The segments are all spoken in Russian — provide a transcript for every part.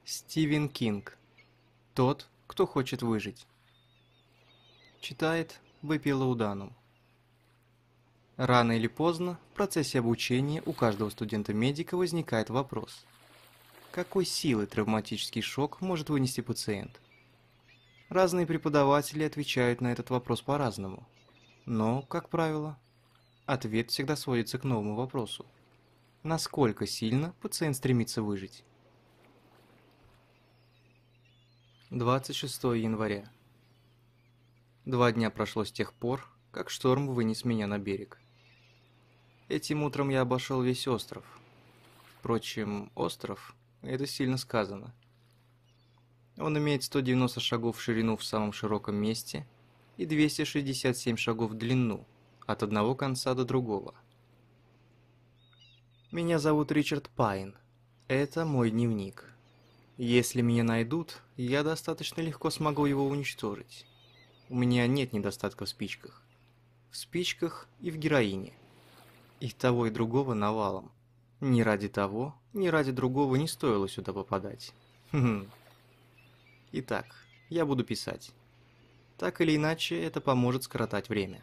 Стивен Кинг. Тот, кто хочет выжить. Читает Вепилауданум. Рано или поздно в процессе обучения у каждого студента-медика возникает вопрос. Какой силы травматический шок может вынести пациент? Разные преподаватели отвечают на этот вопрос по-разному. Но, как правило, ответ всегда сводится к новому вопросу. Насколько сильно пациент стремится выжить? 26 января. 2 дня прошло с тех пор, как шторм вынес меня на берег. Этим утром я обошел весь остров. Впрочем, остров – это сильно сказано. Он имеет 190 шагов в ширину в самом широком месте и 267 шагов в длину, от одного конца до другого. Меня зовут Ричард Пайн. Это мой дневник. Если меня найдут, я достаточно легко смогу его уничтожить. У меня нет недостатка в спичках. В спичках и в героине. И того, и другого навалом. Ни ради того, ни ради другого не стоило сюда попадать. Итак, я буду писать. Так или иначе, это поможет скоротать время.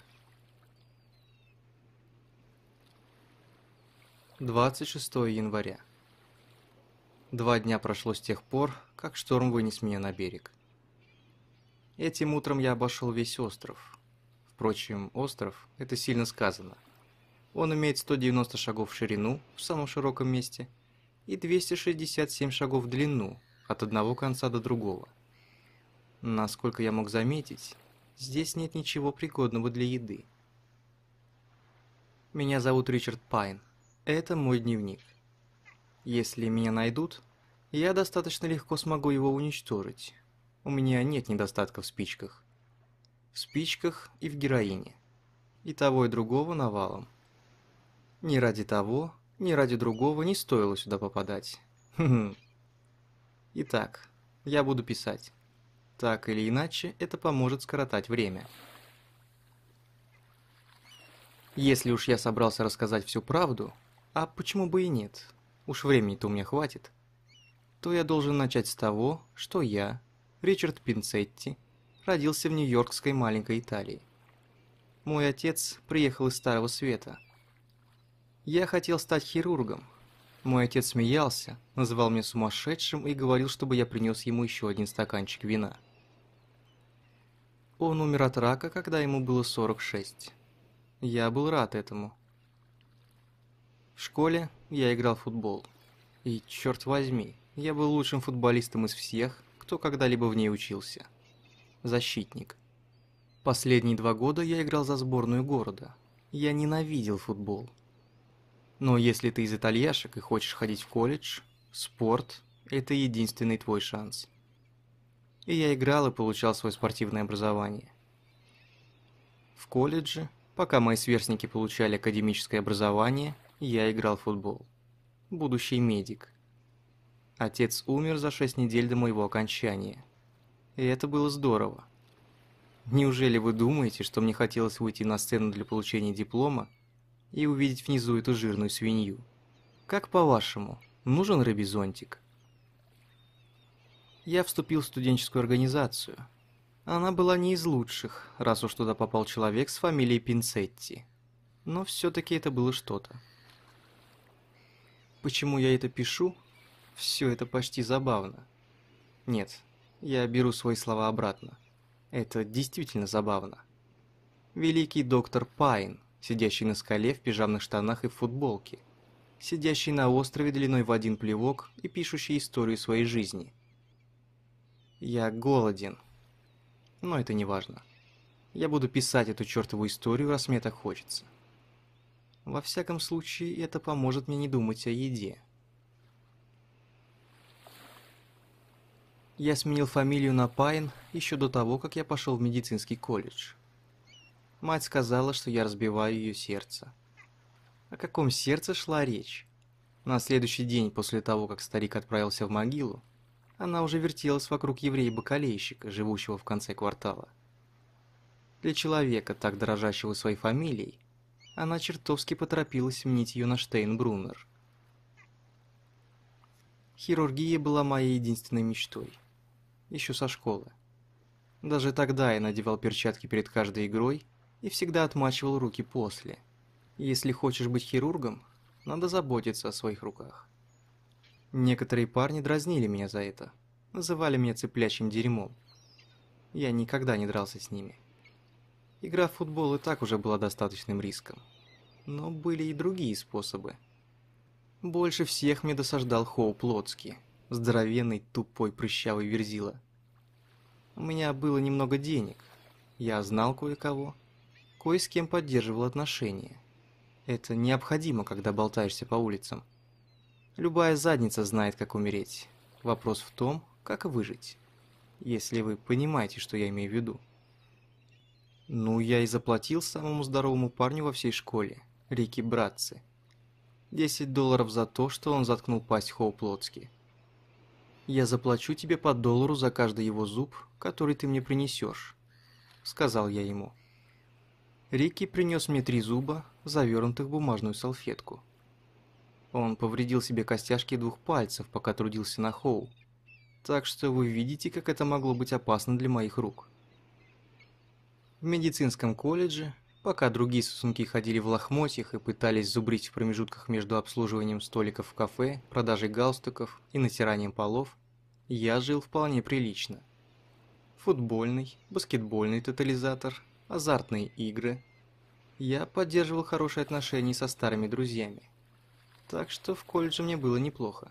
26 января. 2 дня прошло с тех пор, как шторм вынес меня на берег. Этим утром я обошел весь остров. Впрочем, остров – это сильно сказано. Он имеет 190 шагов в ширину в самом широком месте и 267 шагов в длину от одного конца до другого. Насколько я мог заметить, здесь нет ничего пригодного для еды. Меня зовут Ричард Пайн. Это мой дневник. Если меня найдут, я достаточно легко смогу его уничтожить. У меня нет недостатка в спичках. В спичках и в героине. И того, и другого навалом. Ни ради того, ни ради другого не стоило сюда попадать. Итак, я буду писать. Так или иначе, это поможет скоротать время. Если уж я собрался рассказать всю правду, а почему бы и нет, уж времени-то у меня хватит, то я должен начать с того, что я, Ричард Пинцетти, родился в нью-йоркской маленькой Италии. Мой отец приехал из Старого Света. Я хотел стать хирургом. Мой отец смеялся, называл меня сумасшедшим и говорил, чтобы я принес ему еще один стаканчик вина. Он умер от рака, когда ему было 46. Я был рад этому. В школе я играл в футбол. И, черт возьми, я был лучшим футболистом из всех, кто когда-либо в ней учился. Защитник. Последние 2 года я играл за сборную города. Я ненавидел футбол. Но если ты из итальяшек и хочешь ходить в колледж, спорт – это единственный твой шанс. И я играл и получал свое спортивное образование. В колледже, пока мои сверстники получали академическое образование, я играл в футбол. Будущий медик. Отец умер за 6 недель до моего окончания. И это было здорово. Неужели вы думаете, что мне хотелось выйти на сцену для получения диплома и увидеть внизу эту жирную свинью? Как по-вашему, нужен рыбий зонтик? Я вступил в студенческую организацию. Она была не из лучших, раз уж туда попал человек с фамилией Пинцетти. Но все-таки это было что-то. Почему я это пишу? Все это почти забавно. Нет, я беру свои слова обратно. Это действительно забавно. Великий доктор Пайн, сидящий на скале в пижамных штанах и в футболке, сидящий на острове длиной в 1 плевок и пишущий историю своей жизни. Я голоден. Но это не важно. Я буду писать эту чертову историю, раз мне так хочется. Во всяком случае, это поможет мне не думать о еде. Я сменил фамилию на Пайн еще до того, как я пошел в медицинский колледж. Мать сказала, что я разбиваю ее сердце. О каком сердце шла речь? На следующий день после того, как старик отправился в могилу, она уже вертелась вокруг еврея-бакалейщика, живущего в конце квартала. Для человека, так дорожащего своей фамилией, она чертовски поторопилась сменить ее на Штейнбруннер. Хирургия была моей единственной мечтой. Еще со школы. Даже тогда я надевал перчатки перед каждой игрой и всегда отмачивал руки после. Если хочешь быть хирургом, надо заботиться о своих руках. Некоторые парни дразнили меня за это, называли меня цыплячьим дерьмом. Я никогда не дрался с ними. Игра в футбол и так уже была достаточным риском. Но были и другие способы. Больше всех мне досаждал Хоуп Лоцки, здоровенный, тупой, прыщавый верзила. У меня было немного денег, я знал кое-кого, кое с кем поддерживал отношения. Это необходимо, когда болтаешься по улицам. Любая задница знает, как умереть. Вопрос в том, как выжить. Если вы понимаете, что я имею в виду. Ну, я и заплатил самому здоровому парню во всей школе, Рики Братцы. $10 за то, что он заткнул пасть Хоуп Лоцки. «Я заплачу тебе по $1 за каждый его зуб, который ты мне принесешь», — сказал я ему. Рики принес мне 3 зуба, завернутых в бумажную салфетку. Он повредил себе костяшки 2 пальцев, пока трудился на Хоу. Так что вы видите, как это могло быть опасно для моих рук. В медицинском колледже, пока другие сосунки ходили в лохмотьях и пытались зубрить в промежутках между обслуживанием столиков в кафе, продажей галстуков и натиранием полов, я жил вполне прилично. Футбольный, баскетбольный тотализатор, азартные игры. Я поддерживал хорошие отношения со старыми друзьями. Так что в колледже мне было неплохо.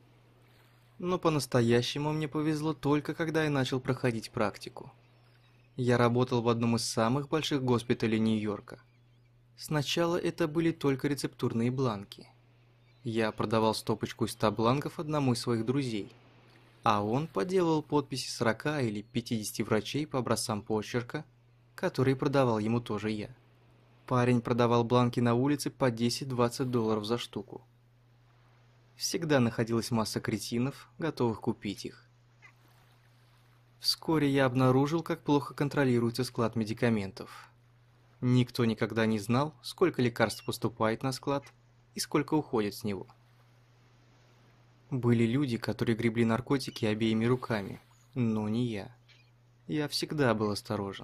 Но по-настоящему мне повезло только когда я начал проходить практику. Я работал в одном из самых больших госпиталей Нью-Йорка. Сначала это были только рецептурные бланки. Я продавал стопочку из 100 бланков одному из своих друзей, а он поделал подписи 40 или 50 врачей по образцам почерка, которые продавал ему тоже я. Парень продавал бланки на улице по $10-20 за штуку. Всегда находилась масса кретинов, готовых купить их. Вскоре я обнаружил, как плохо контролируется склад медикаментов. Никто никогда не знал, сколько лекарств поступает на склад и сколько уходит с него. Были люди, которые гребли наркотики обеими руками, но не я. Я всегда был осторожен.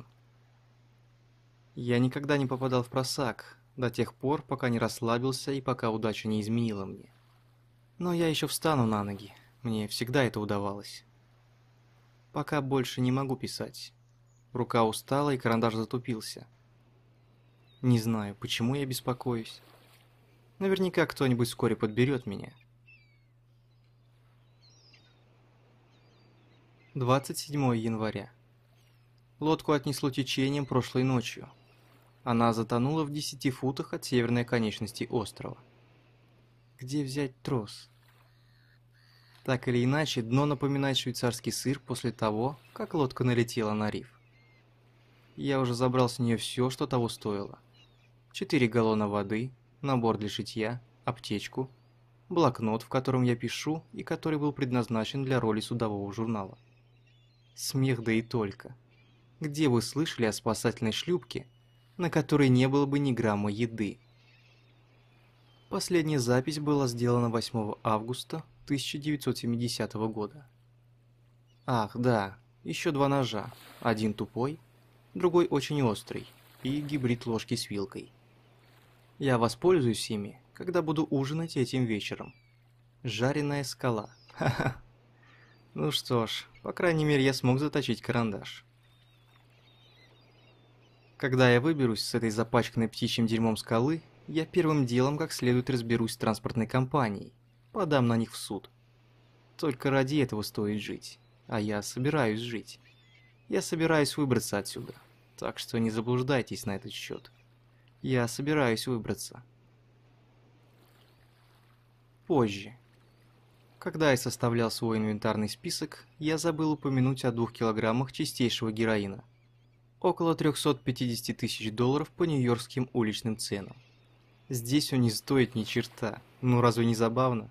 Я никогда не попадал в просак, до тех пор, пока не расслабился и пока удача не изменила мне. Но я еще встану на ноги, мне всегда это удавалось. Пока больше не могу писать. Рука устала и карандаш затупился. Не знаю, почему я беспокоюсь. Наверняка кто-нибудь вскоре подберет меня. 27 января. Лодку отнесло течением прошлой ночью. Она затонула в 10 футах от северной оконечности острова. Где взять трос? Так или иначе, дно напоминает швейцарский сыр после того, как лодка налетела на риф. Я уже забрал с нее все, что того стоило. 4 галлона воды, набор для шитья, аптечку, блокнот, в котором я пишу и который был предназначен для роли судового журнала. Смех да и только. Где вы слышали о спасательной шлюпке, на которой не было бы ни грамма еды? Последняя запись была сделана 8 августа 1970 года. Ах, да, еще 2 ножа. Один тупой, другой очень острый, и гибрид ложки с вилкой. Я воспользуюсь ими, когда буду ужинать этим вечером. Жареная скала. Ха-ха. Ну что ж, по крайней мере я смог заточить карандаш. Когда я выберусь с этой запачканной птичьим дерьмом скалы, я первым делом как следует разберусь с транспортной компанией, подам на них в суд. Только ради этого стоит жить, а я собираюсь жить. Я собираюсь выбраться отсюда, так что не заблуждайтесь на этот счет. Я собираюсь выбраться. Позже. Когда я составлял свой инвентарный список, я забыл упомянуть о 2 килограммах чистейшего героина. Около $350 тысяч по нью-йоркским уличным ценам. Здесь он не стоит ни черта, ну разве не забавно?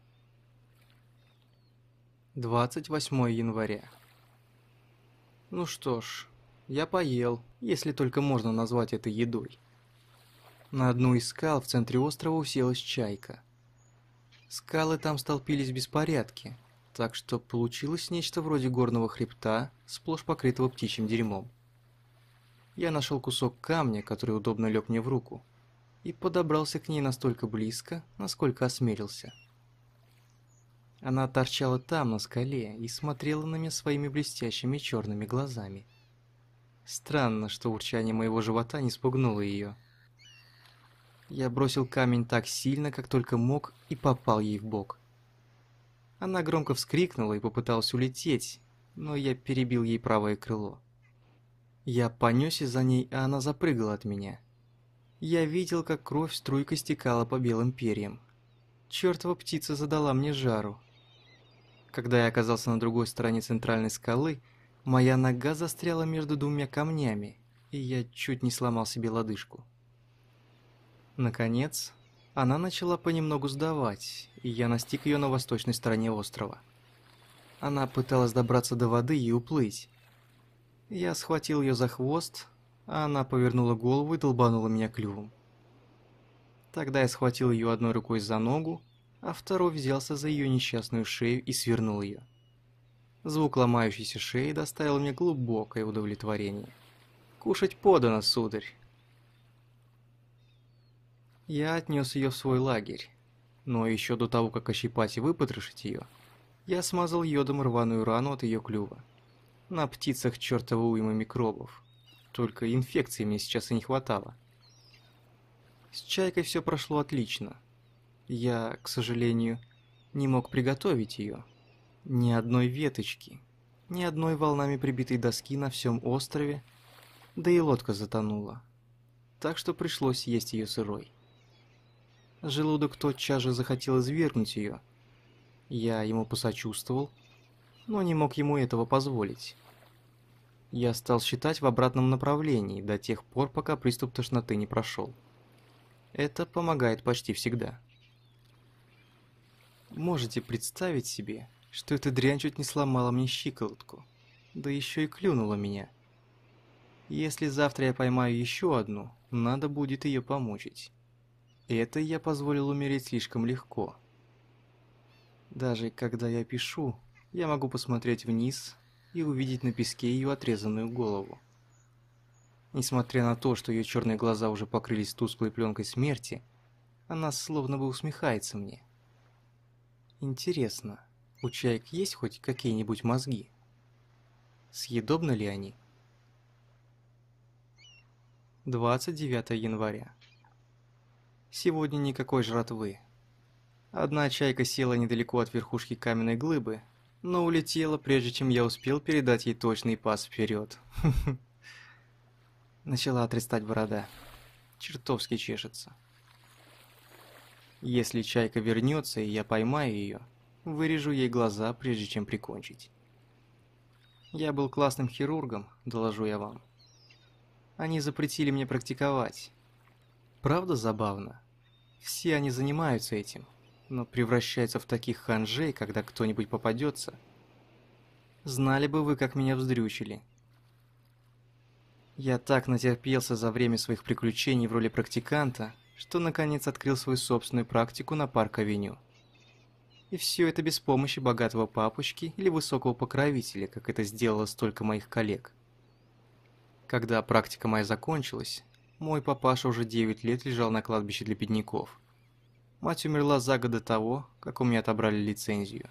28 января. Ну что ж, я поел, если только можно назвать это едой. На одну из скал в центре острова уселась чайка. Скалы там столпились в беспорядке, так что получилось нечто вроде горного хребта, сплошь покрытого птичьим дерьмом. Я нашел кусок камня, который удобно лег мне в руку, и подобрался к ней настолько близко, насколько осмелился. Она торчала там, на скале, и смотрела на меня своими блестящими черными глазами. Странно, что урчание моего живота не спугнуло ее. Я бросил камень так сильно, как только мог, и попал ей в бок. Она громко вскрикнула и попыталась улететь, но я перебил ей правое крыло. Я понесся за ней, а она запрыгала от меня. Я видел, как кровь струйкой стекала по белым перьям. Чёртова птица задала мне жару. Когда я оказался на другой стороне центральной скалы, моя нога застряла между двумя камнями, и я чуть не сломал себе лодыжку. Наконец, она начала понемногу сдавать, и я настиг ее на восточной стороне острова. Она пыталась добраться до воды и уплыть. Я схватил ее за хвост, а она повернула голову и долбанула меня клювом. Тогда я схватил ее одной рукой за ногу, а второй взялся за ее несчастную шею и свернул ее. Звук ломающейся шеи доставил мне глубокое удовлетворение. «Кушать подано, сударь!» Я отнес ее в свой лагерь, но еще до того, как ощипать и выпотрошить ее, я смазал йодом рваную рану от ее клюва. На птицах чертова уйма микробов. Только инфекции мне сейчас и не хватало. С чайкой все прошло отлично. Я, к сожалению, не мог приготовить ее. Ни одной веточки, ни одной волнами прибитой доски на всем острове, да и лодка затонула. Так что пришлось есть ее сырой. Желудок тотчас же захотел извергнуть ее. Я ему посочувствовал, но не мог ему этого позволить. Я стал считать в обратном направлении до тех пор, пока приступ тошноты не прошел. Это помогает почти всегда. Можете представить себе, что эта дрянь чуть не сломала мне щиколотку, да еще и клюнула меня. Если завтра я поймаю еще одну, надо будет ее помучить. Это я позволил умереть слишком легко. Даже когда я пишу, я могу посмотреть вниз и увидеть на песке ее отрезанную голову. Несмотря на то, что ее черные глаза уже покрылись тусклой пленкой смерти, она словно бы усмехается мне. Интересно, у чаек есть хоть какие-нибудь мозги? Съедобны ли они? 29 января. Сегодня никакой жратвы. Одна чайка села недалеко от верхушки каменной глыбы, но улетела, прежде чем я успел передать ей точный пас вперед. Начала отрастать борода. Чертовски чешется. Если чайка вернется и я поймаю ее, вырежу ей глаза, прежде чем прикончить. Я был классным хирургом, доложу я вам. Они запретили мне практиковать. Правда забавно? Все они занимаются этим, но превращаются в таких ханжей, когда кто-нибудь попадется. Знали бы вы, как меня вздрючили. Я так натерпелся за время своих приключений в роли практиканта, что наконец открыл свою собственную практику на Парк-авеню. И все это без помощи богатого папочки или высокого покровителя, как это сделало столько моих коллег. Когда практика моя закончилась, мой папаша уже 9 лет лежал на кладбище для бедняков. Мать умерла за год до того, как у меня отобрали лицензию.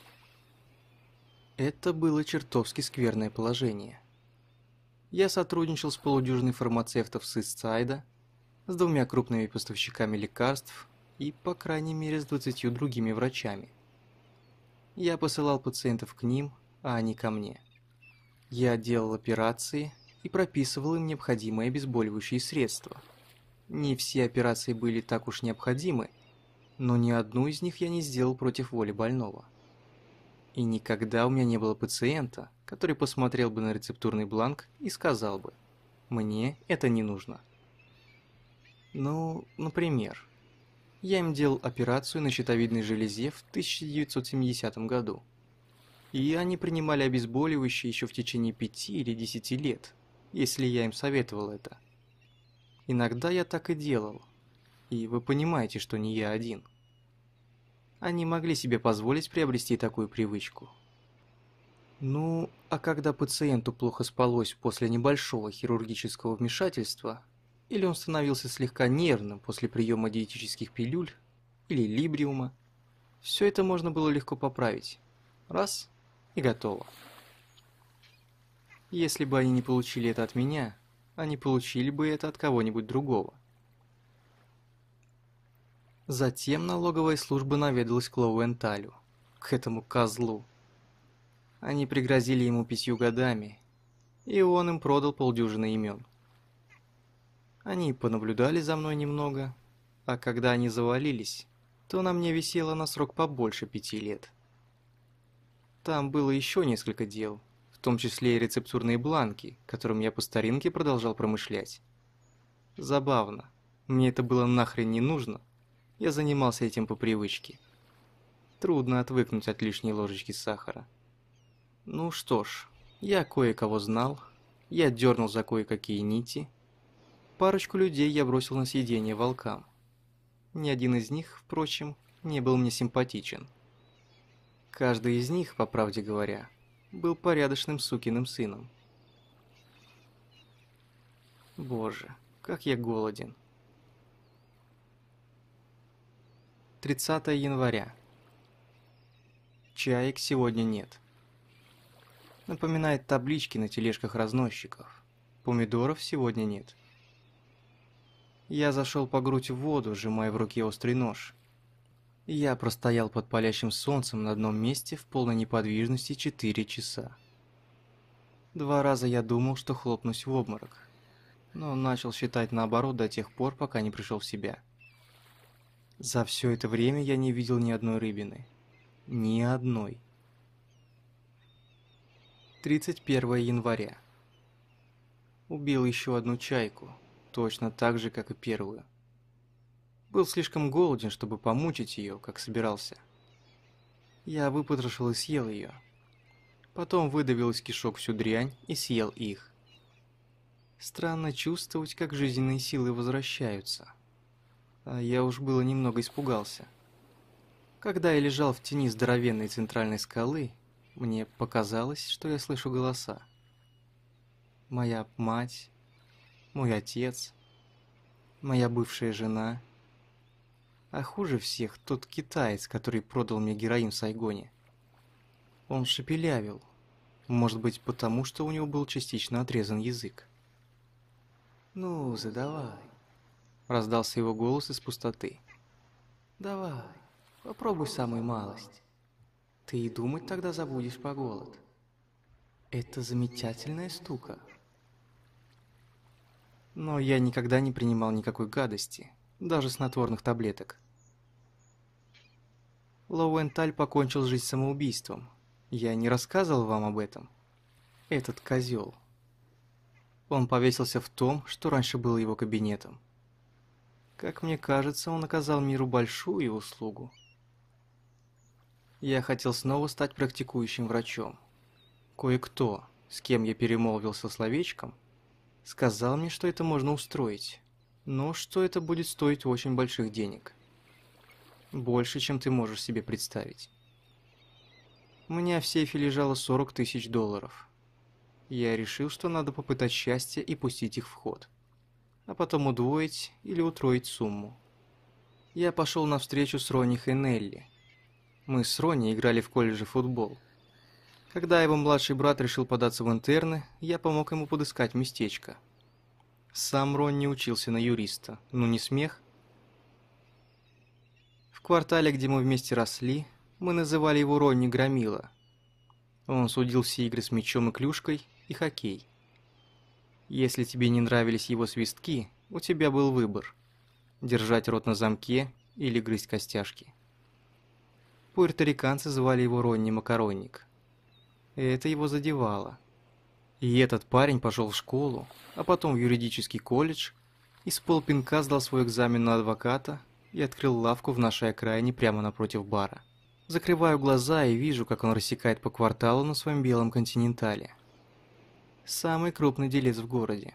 Это было чертовски скверное положение. Я сотрудничал с полудюжиной фармацевтов с Истсайда, с 2 крупными поставщиками лекарств и, по крайней мере, с 20 другими врачами. Я посылал пациентов к ним, а они ко мне. Я делал операции и прописывал им необходимые обезболивающие средства. Не все операции были так уж необходимы, но ни одну из них я не сделал против воли больного. И никогда у меня не было пациента, который посмотрел бы на рецептурный бланк и сказал бы: «Мне это не нужно». Ну, например, я им делал операцию на щитовидной железе в 1970 году. И они принимали обезболивающие еще в течение 5 или 10 лет, если я им советовал это. Иногда я так и делал. И вы понимаете, что не я один. Они могли себе позволить приобрести такую привычку. Ну, а когда пациенту плохо спалось после небольшого хирургического вмешательства, или он становился слегка нервным после приема диетических пилюль или либриума, все это можно было легко поправить. Раз – и готово. Если бы они не получили это от меня, они получили бы это от кого-нибудь другого. Затем налоговая служба наведалась к Лоуэнталю, к этому козлу. Они пригрозили ему 5 годами, и он им продал полдюжины имен. Они понаблюдали за мной немного, а когда они завалились, то на мне висело на срок побольше 5 лет. Там было еще несколько дел, в том числе и рецептурные бланки, которыми я по старинке продолжал промышлять. Забавно, мне это было нахрен не нужно, я занимался этим по привычке. Трудно отвыкнуть от лишней ложечки сахара. Ну что ж, я кое-кого знал, я дернул за кое-какие нити. Парочку людей я бросил на съедение волкам. Ни один из них, впрочем, не был мне симпатичен. Каждый из них, по правде говоря, был порядочным сукиным сыном. Боже, как я голоден. 30 января. Чаек сегодня нет. Напоминает таблички на тележках разносчиков. Помидоров сегодня нет. Я зашел по грудь в воду, сжимая в руке острый нож. Я простоял под палящим солнцем на одном месте в полной неподвижности 4 часа. 2 раза я думал, что хлопнусь в обморок, но начал считать наоборот до тех пор, пока не пришел в себя. За все это время я не видел ни одной рыбины. Ни одной. 31 января. Убил еще одну чайку, точно так же, как и первую. Был слишком голоден, чтобы помучить ее, как собирался. Я выпотрошил и съел ее. Потом выдавил из кишок всю дрянь и съел их. Странно чувствовать, как жизненные силы возвращаются. А я уж было немного испугался. Когда я лежал в тени здоровенной центральной скалы, мне показалось, что я слышу голоса. Моя мать, мой отец, моя бывшая жена. А хуже всех тот китаец, который продал мне героин в Сайгоне. Он шепелявил, может быть, потому что у него был частично отрезан язык. «Ну, задавай», — раздался его голос из пустоты. «Давай, попробуй самую малость. Ты и думать тогда забудешь про голод. Это замечательная штука». Но я никогда не принимал никакой гадости, даже снотворных таблеток. Лоуэнталь покончил жизнь самоубийством. Я не рассказывал вам об этом. Этот козел. Он повесился в том, что раньше было его кабинетом. Как мне кажется, он оказал миру большую услугу. Я хотел снова стать практикующим врачом. Кое-кто, с кем я перемолвился словечком, сказал мне, что это можно устроить, но что это будет стоить очень больших денег. Больше, чем ты можешь себе представить. У меня в сейфе лежало $40 000. Я решил, что надо попытать счастье и пустить их в ход, а потом удвоить или утроить сумму. Я пошел на встречу с Ронни и Нелли. Мы с Ронни играли в колледже футбол. Когда его младший брат решил податься в интерны, я помог ему подыскать местечко. Сам Ронни учился на юриста, ну не смех. В квартале, где мы вместе росли, мы называли его Ронни Громила. Он судил все игры с мячом и клюшкой и хоккей. Если тебе не нравились его свистки, у тебя был выбор – держать рот на замке или грызть костяшки. Пуэрториканцы звали его Ронни Макаронник. Это его задевало. И этот парень пошел в школу, а потом в юридический колледж, и с полпинка сдал свой экзамен на адвоката и открыл лавку в нашей окраине прямо напротив бара. Закрываю глаза и вижу, как он рассекает по кварталу на своем белом континентале. Самый крупный делец в городе.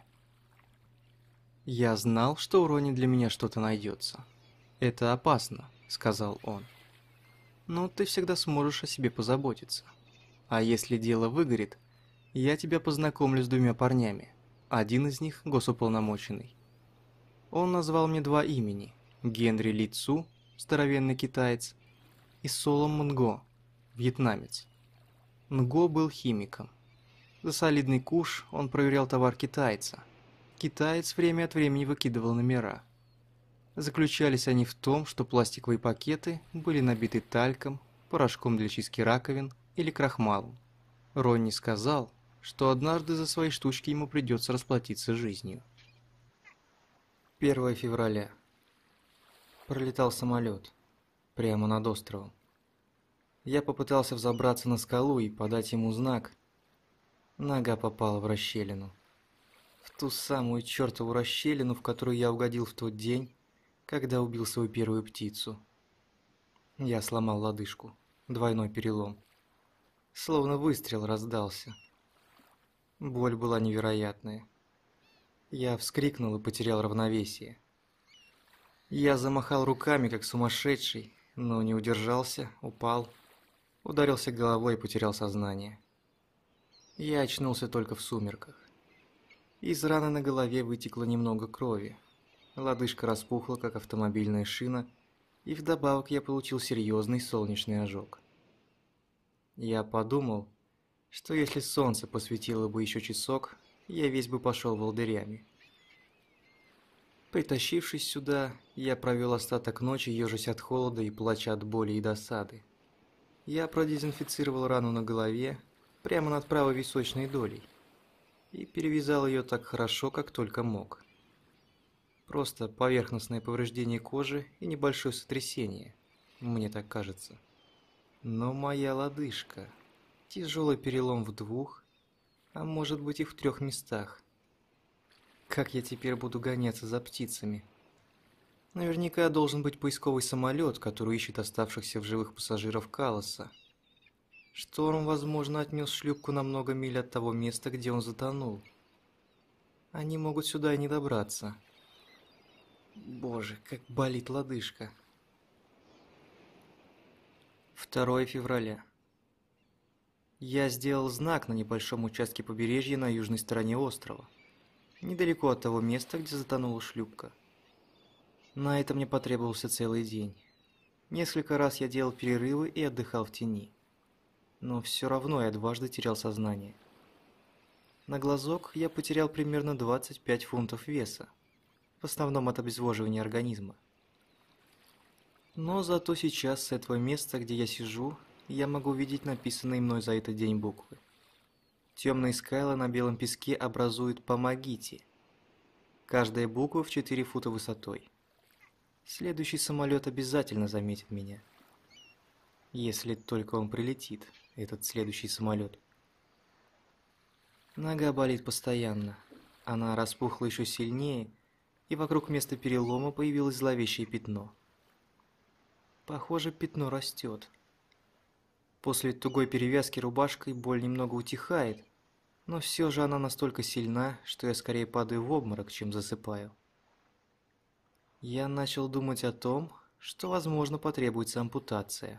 Я знал, что у Рони для меня что-то найдется. «Это опасно», — сказал он. но ты всегда сможешь о себе позаботиться. А если дело выгорит, я тебя познакомлю с двумя парнями. Один из них – госуполномоченный. Он назвал мне два имени – Генри Ли Цу, здоровенный китаец, и Солом Нго, вьетнамец. Нго был химиком. За солидный куш он проверял товар китайца. Китаец время от времени выкидывал номера. Заключались они в том, что пластиковые пакеты были набиты тальком, порошком для чистки раковин или крахмалом. Ронни сказал, что однажды за свои штучки ему придется расплатиться жизнью. 1 февраля. Пролетал самолет. Прямо над островом. Я попытался взобраться на скалу и подать ему знак. Нога попала в расщелину. В ту самую чертову расщелину, в которую я угодил в тот день, когда убил свою первую птицу. Я сломал лодыжку. Двойной перелом. Словно выстрел раздался. Боль была невероятная. Я вскрикнул и потерял равновесие. Я замахал руками, как сумасшедший, но не удержался, упал, ударился головой и потерял сознание. Я очнулся только в сумерках. Из раны на голове вытекло немного крови. Лодыжка распухла, как автомобильная шина, и вдобавок я получил серьезный солнечный ожог. Я подумал, что если солнце посветило бы еще часок, я весь бы пошел волдырями. Притащившись сюда, я провел остаток ночи, ежась от холода и плача от боли и досады. Я продезинфицировал рану на голове, прямо над правой височной долей, и перевязал ее так хорошо, как только мог. Просто поверхностное повреждение кожи и небольшое сотрясение, мне так кажется. Но моя лодыжка, тяжелый перелом в 2, а может быть и в 3 местах. Как я теперь буду гоняться за птицами? Наверняка должен быть поисковый самолет, который ищет оставшихся в живых пассажиров Калласа. Шторм, возможно, отнес шлюпку на много миль от того места, где он затонул. Они могут сюда и не добраться. Боже, как болит лодыжка. 2 февраля. Я сделал знак на небольшом участке побережья на южной стороне острова, недалеко от того места, где затонула шлюпка. На это мне потребовался целый день. Несколько раз я делал перерывы и отдыхал в тени. Но все равно я дважды терял сознание. На глазок я потерял примерно 25 фунтов веса, в основном от обезвоживания организма. Но зато сейчас с этого места, где я сижу, я могу видеть написанные мной за этот день буквы. Темные скалы на белом песке образуют «Помогите». Каждая буква в 4 фута высотой. Следующий самолет обязательно заметит меня. Если только он прилетит, этот следующий самолет. Нога болит постоянно. Она распухла еще сильнее, и вокруг места перелома появилось зловещее пятно. Похоже, пятно растет. После тугой перевязки рубашкой боль немного утихает, но все же она настолько сильна, что я скорее падаю в обморок, чем засыпаю. Я начал думать о том, что, возможно, потребуется ампутация.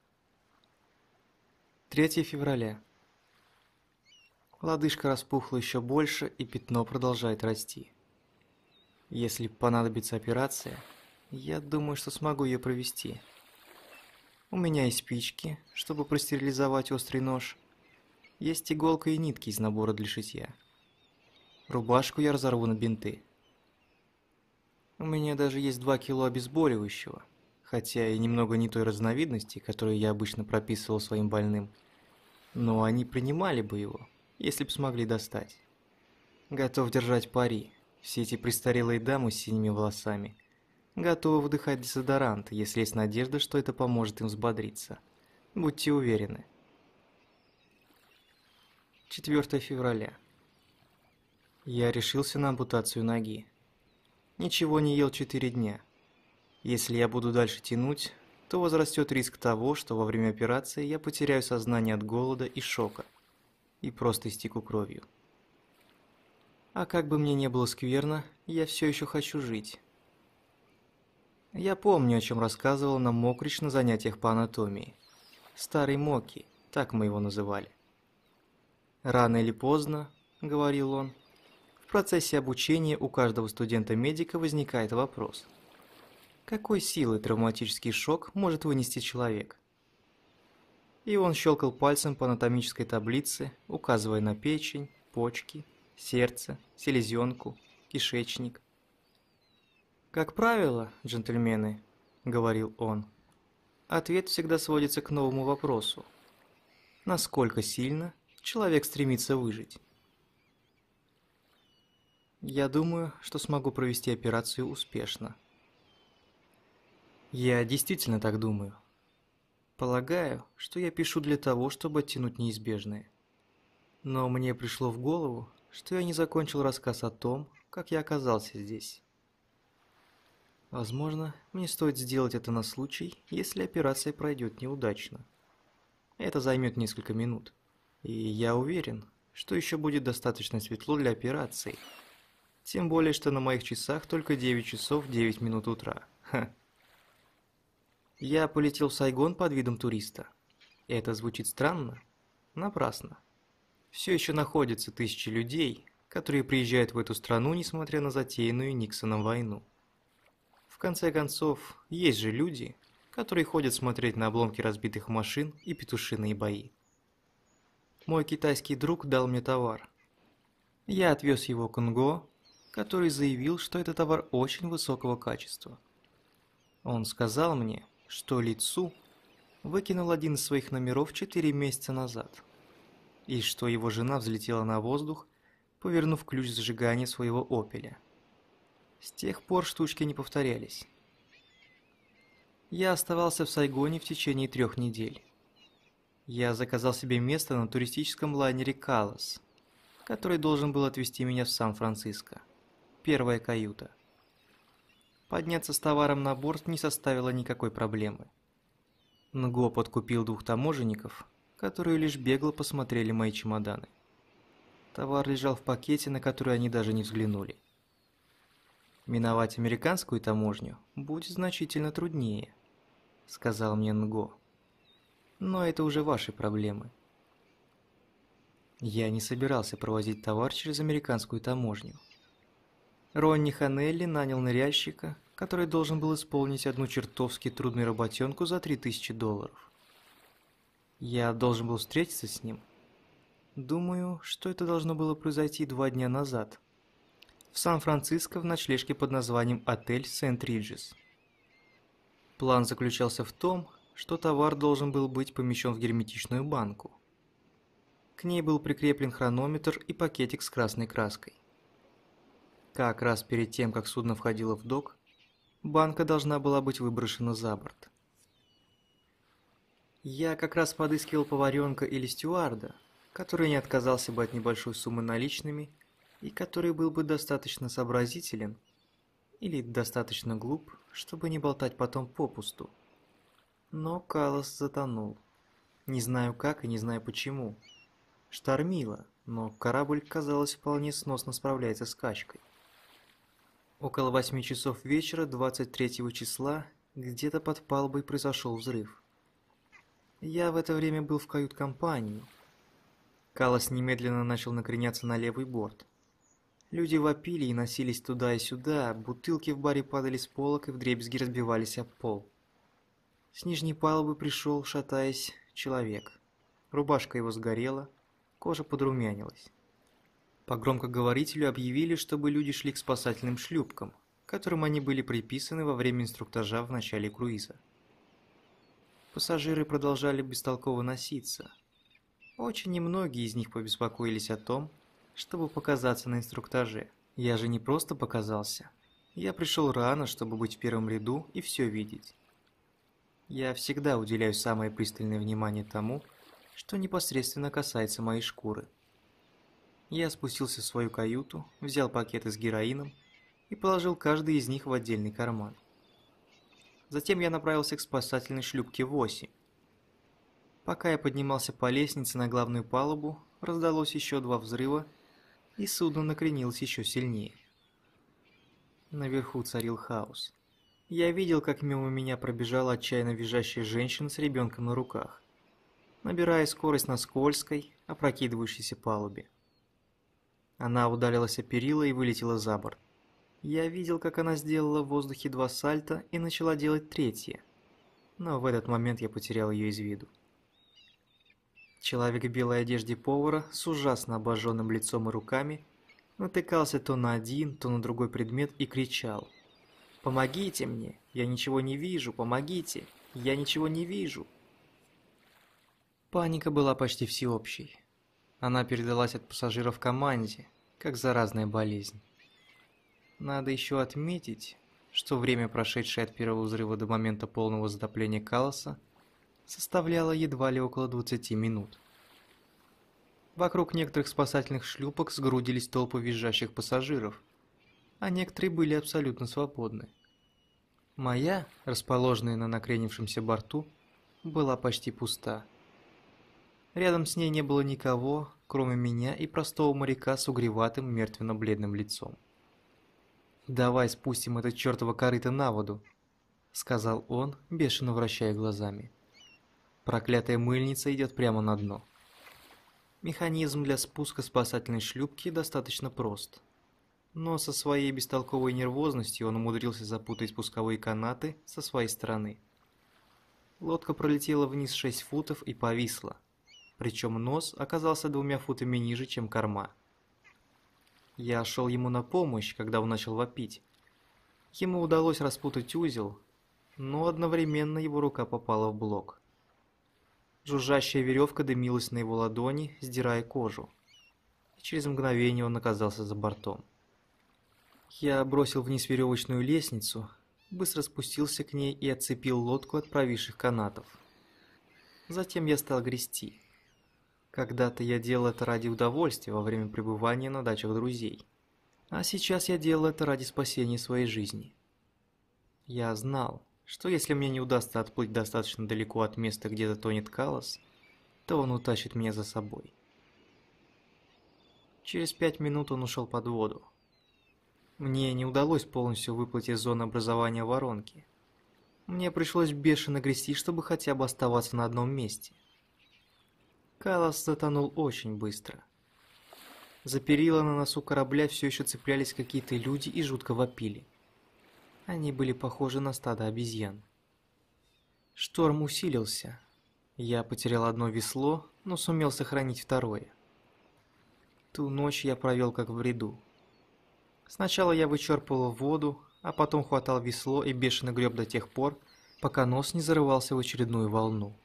3 февраля. Лодыжка распухла еще больше, и пятно продолжает расти. Если понадобится операция, я думаю, что смогу ее провести. У меня есть спички, чтобы простерилизовать острый нож. Есть иголка и нитки из набора для шитья. Рубашку я разорву на бинты. У меня даже есть 2 кило обезболивающего, хотя и немного не той разновидности, которую я обычно прописывал своим больным. Но они принимали бы его, если б смогли достать. Готов держать пари. Все эти престарелые дамы с синими волосами готовы вдыхать дезодорант, если есть надежда, что это поможет им взбодриться. Будьте уверены. 4 февраля. Я решился на ампутацию ноги. Ничего не ел 4 дня. Если я буду дальше тянуть, то возрастет риск того, что во время операции я потеряю сознание от голода и шока и просто истеку кровью. А как бы мне не было скверно, я все еще хочу жить. Я помню, о чем рассказывал нам Мокрич на занятиях по анатомии. Старый Моки, так мы его называли. «Рано или поздно, — говорил он, — в процессе обучения у каждого студента-медика возникает вопрос. Какой силой травматический шок может вынести человек?» И он щелкал пальцем по анатомической таблице, указывая на печень, почки, сердце, селезенку, кишечник. «Как правило, джентльмены, — говорил он, — ответ всегда сводится к новому вопросу. Насколько сильно человек стремится выжить? Я думаю, что смогу провести операцию успешно. Я действительно так думаю. Полагаю, что я пишу для того, чтобы оттянуть неизбежное. Но мне пришло в голову, что я не закончил рассказ о том, как я оказался здесь. Возможно, мне стоит сделать это на случай, если операция пройдет неудачно. Это займет несколько минут. И я уверен, что еще будет достаточно светло для операции. Тем более, что на моих часах только 9 часов 9 минут утра. Ха. Я полетел в Сайгон под видом туриста. Это звучит странно? Напрасно. Все еще находятся тысячи людей, которые приезжают в эту страну, несмотря на затеянную Никсоном войну. В конце концов, есть же люди, которые ходят смотреть на обломки разбитых машин и петушиные бои. Мой китайский друг дал мне товар. Я отвез его к Нго, который заявил, что это товар очень высокого качества. Он сказал мне, что Ли Цу выкинул один из своих номеров 4 месяца назад, и что его жена взлетела на воздух, повернув ключ зажигания своего «Опеля». С тех пор штучки не повторялись. Я оставался в Сайгоне в течение 3 недель. Я заказал себе место на туристическом лайнере «Калас», который должен был отвезти меня в Сан-Франциско. Первая каюта. Подняться с товаром на борт не составило никакой проблемы. Нго подкупил 2 таможенников, которые лишь бегло посмотрели мои чемоданы. Товар лежал в пакете, на который они даже не взглянули. «Миновать американскую таможню будет значительно труднее», — сказал мне Нго. «Но это уже ваши проблемы». Я не собирался провозить товар через американскую таможню. Ронни Ханелли нанял ныряльщика, который должен был исполнить одну чертовски трудную работенку за $3000. Я должен был встретиться с ним. Думаю, что это должно было произойти 2 дня назад. В Сан-Франциско в ночлежке под названием «Отель Сент-Риджес». План заключался в том, что товар должен был быть помещен в герметичную банку. К ней был прикреплен хронометр и пакетик с красной краской. Как раз перед тем, как судно входило в док, банка должна была быть выброшена за борт. Я как раз подыскивал поваренка или стюарда, который не отказался бы от небольшой суммы наличными и который был бы достаточно сообразителен или достаточно глуп, чтобы не болтать потом попусту. Но Калас затонул. Не знаю как и не знаю почему. Штормило, но корабль, казалось, вполне сносно справляется с качкой. Около 8 часов вечера 23 числа где-то под палубой произошел взрыв. Я в это время был в кают-компании. Калас немедленно начал накреняться на левый борт. Люди вопили и носились туда и сюда, бутылки в баре падали с полок и вдребезги разбивались об пол. С нижней палубы пришел, шатаясь, человек. Рубашка его сгорела, кожа подрумянилась. По громкоговорителю объявили, чтобы люди шли к спасательным шлюпкам, которым они были приписаны во время инструктажа в начале круиза. Пассажиры продолжали бестолково носиться. Очень немногие из них побеспокоились о том, чтобы показаться на инструктаже. Я же не просто показался. Я пришел рано, чтобы быть в первом ряду и все видеть. Я всегда уделяю самое пристальное внимание тому, что непосредственно касается моей шкуры. Я спустился в свою каюту, взял пакеты с героином и положил каждый из них в отдельный карман. Затем я направился к спасательной шлюпке 8. Пока я поднимался по лестнице на главную палубу, раздалось еще 2 взрыва, и судно накренилось еще сильнее. Наверху царил хаос. Я видел, как мимо меня пробежала отчаянно визжащая женщина с ребенком на руках. набирая скорость на скользкой, опрокидывающейся палубе. Она ударилась о перила и вылетела за борт. Я видел, как она сделала в воздухе 2 сальто и начала делать третье, но в этот момент я потерял ее из виду. Человек в белой одежде повара с ужасно обожженным лицом и руками натыкался то на один, то на другой предмет и кричал: «Помогите мне! Я ничего не вижу! Помогите! Я ничего не вижу!» Паника была почти всеобщей. Она передалась от пассажиров команде, как заразная болезнь. Надо еще отметить, что время, прошедшее от первого взрыва до момента полного затопления Калласа, составляло едва ли около 20 минут. Вокруг некоторых спасательных шлюпок сгрудились толпы визжащих пассажиров, а некоторые были абсолютно свободны. Моя, расположенная на накренившемся борту, была почти пуста. Рядом с ней не было никого, кроме меня и простого моряка с угреватым мертвенно-бледным лицом. «Давай спустим это чертово корыто на воду», — сказал он, бешено вращая глазами. «Проклятая мыльница идет прямо на дно». Механизм для спуска спасательной шлюпки достаточно прост. Но со своей бестолковой нервозностью он умудрился запутать спусковые канаты со своей стороны. Лодка пролетела вниз 6 футов и повисла, причем нос оказался 2 футами ниже, чем корма. Я шел ему на помощь, когда он начал вопить. Ему удалось распутать узел, но одновременно его рука попала в блок. Жужжащая веревка дымилась на его ладони, сдирая кожу. И через мгновение он оказался за бортом. Я бросил вниз веревочную лестницу, быстро спустился к ней и отцепил лодку от провисших канатов. Затем я стал грести. Когда-то я делал это ради удовольствия во время пребывания на дачах друзей. А сейчас я делал это ради спасения своей жизни. Я знал, что если мне не удастся отплыть достаточно далеко от места, где затонет Каллас, то он утащит меня за собой. Через 5 минут он ушел под воду. Мне не удалось полностью выплыть из зоны образования воронки. Мне пришлось бешено грести, чтобы хотя бы оставаться на одном месте. Каллас затонул очень быстро. За перила на носу корабля все еще цеплялись какие-то люди и жутко вопили. Они были похожи на стадо обезьян. Шторм усилился. Я потерял одно весло, но сумел сохранить второе. Ту ночь я провел как в бреду. Сначала я вычерпывал воду, а потом хватал весло и бешено греб до тех пор, пока нос не зарывался в очередную волну.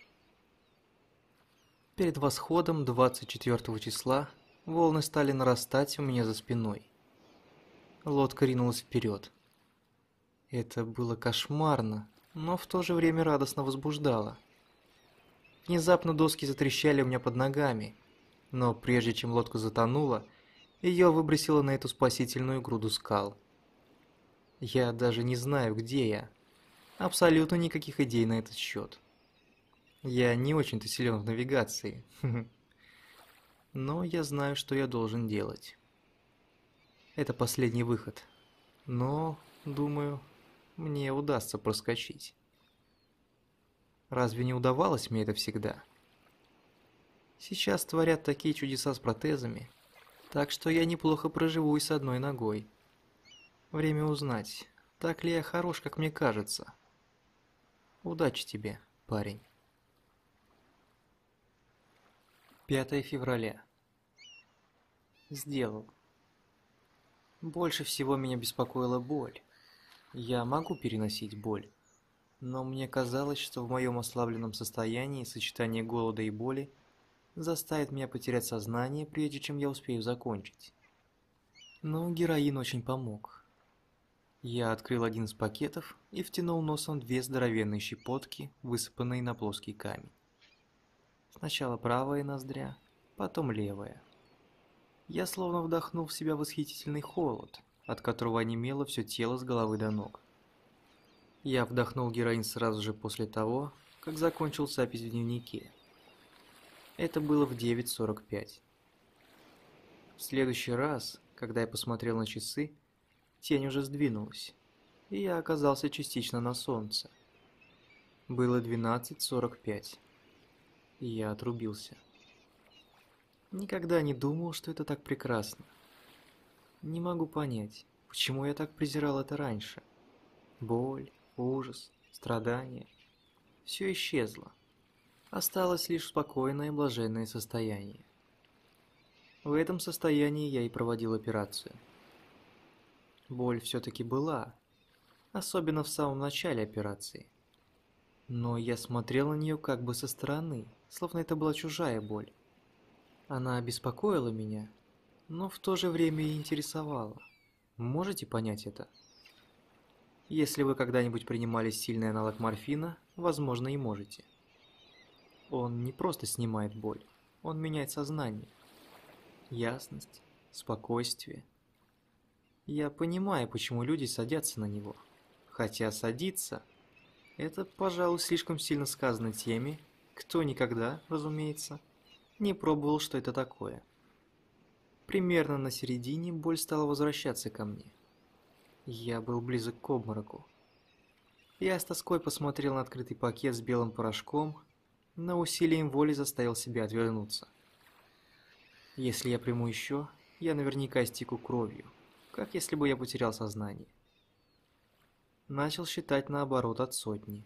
Перед восходом 24 числа волны стали нарастать у меня за спиной. Лодка ринулась вперед. Это было кошмарно, но в то же время радостно возбуждало. Внезапно доски затрещали у меня под ногами, но прежде чем лодка затонула, ее выбросило на эту спасительную груду скал. Я даже не знаю, где я. Абсолютно никаких идей на этот счет. Я не очень-то силен в навигации. Но я знаю, что я должен делать. Это последний выход. Но, думаю, мне удастся проскочить. Разве не удавалось мне это всегда? Сейчас творят такие чудеса с протезами, так что я неплохо проживу и с одной ногой. Время узнать, так ли я хорош, как мне кажется. Удачи тебе, парень. 5 февраля. Сделал. Больше всего меня беспокоила боль. Я могу переносить боль, но мне казалось, что в моем ослабленном состоянии сочетание голода и боли заставит меня потерять сознание, прежде чем я успею закончить. Но героин очень помог. Я открыл один из пакетов и втянул носом 2 здоровенные щепотки, высыпанные на плоский камень. Сначала правая ноздря, потом левая. Я словно вдохнул в себя восхитительный холод, от которого онемело все тело с головы до ног. Я вдохнул героин сразу же после того, как закончил запись в дневнике. Это было в 9:45. В следующий раз, когда я посмотрел на часы, тень уже сдвинулась, и я оказался частично на солнце. Было 12:45. и я отрубился. Никогда не думал, что это так прекрасно. Не могу понять, почему я так презирал это раньше. Боль, ужас, страдания – все исчезло. Осталось лишь спокойное и блаженное состояние. В этом состоянии я и проводил операцию. Боль все-таки была, особенно в самом начале операции. Но я смотрел на нее как бы со стороны, словно это была чужая боль. Она беспокоила меня, но в то же время и интересовала. Можете понять это? Если вы когда-нибудь принимали сильный аналог морфина, возможно, и можете. Он не просто снимает боль, он меняет сознание. Ясность, спокойствие. Я понимаю, почему люди садятся на него. Хотя садиться – это, пожалуй, слишком сильно сказано теми, кто никогда, разумеется, не пробовал, что это такое. Примерно на середине боль стала возвращаться ко мне. Я был близок к обмороку. Я с тоской посмотрел на открытый пакет с белым порошком, но усилием воли заставил себя отвернуться. Если я приму еще, я наверняка истеку кровью, как если бы я потерял сознание. Начал считать наоборот от сотни.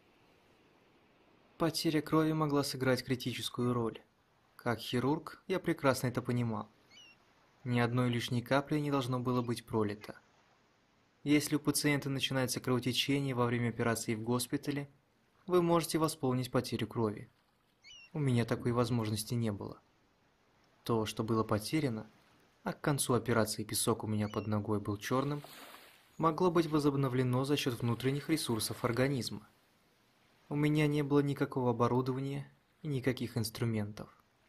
Потеря крови могла сыграть критическую роль. Как хирург, я прекрасно это понимал. Ни одной лишней капли не должно было быть пролито. Если у пациента начинается кровотечение во время операции в госпитале, вы можете восполнить потерю крови. У меня такой возможности не было. То, что было потеряно, а к концу операции песок у меня под ногой был черным, могло быть возобновлено за счет внутренних ресурсов организма. У меня не было никакого оборудования и никаких инструментов.